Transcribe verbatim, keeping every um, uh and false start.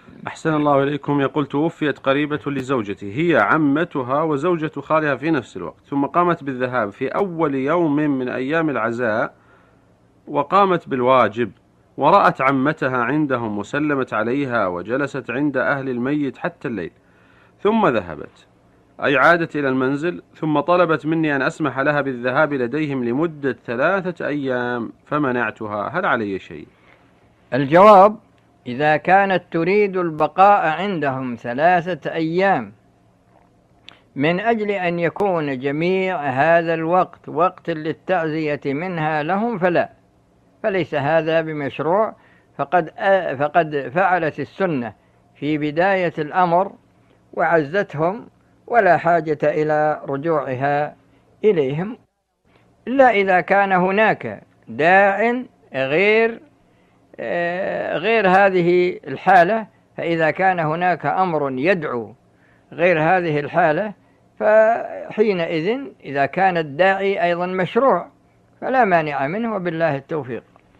أحسن الله إليكم. يقول: توفيت قريبة لزوجتي، هي عمتها وزوجة خالها في نفس الوقت، ثم قامت بالذهاب في أول يوم من أيام العزاء وقامت بالواجب، ورأت عمتها عندهم وسلمت عليها وجلست عند أهل الميت حتى الليل، ثم ذهبت، أي عادت إلى المنزل، ثم طلبت مني أن أسمح لها بالذهاب لديهم لمدة ثلاثة أيام فمنعتها، هل علي شيء؟ الجواب: إذا كانت تريد البقاء عندهم ثلاثة أيام من أجل أن يكون جميع هذا الوقت وقت للتعزية منها لهم فلا، فليس هذا بمشروع، فقد فقد فعلت السنة في بداية الأمر وعزتهم، ولا حاجة إلى رجوعها إليهم، إلا إذا كان هناك داع غير غير هذه الحالة. فإذا كان هناك أمر يدعو غير هذه الحالة فحينئذ إذا كان الداعي أيضا مشروع فلا مانع منه، وبالله التوفيق.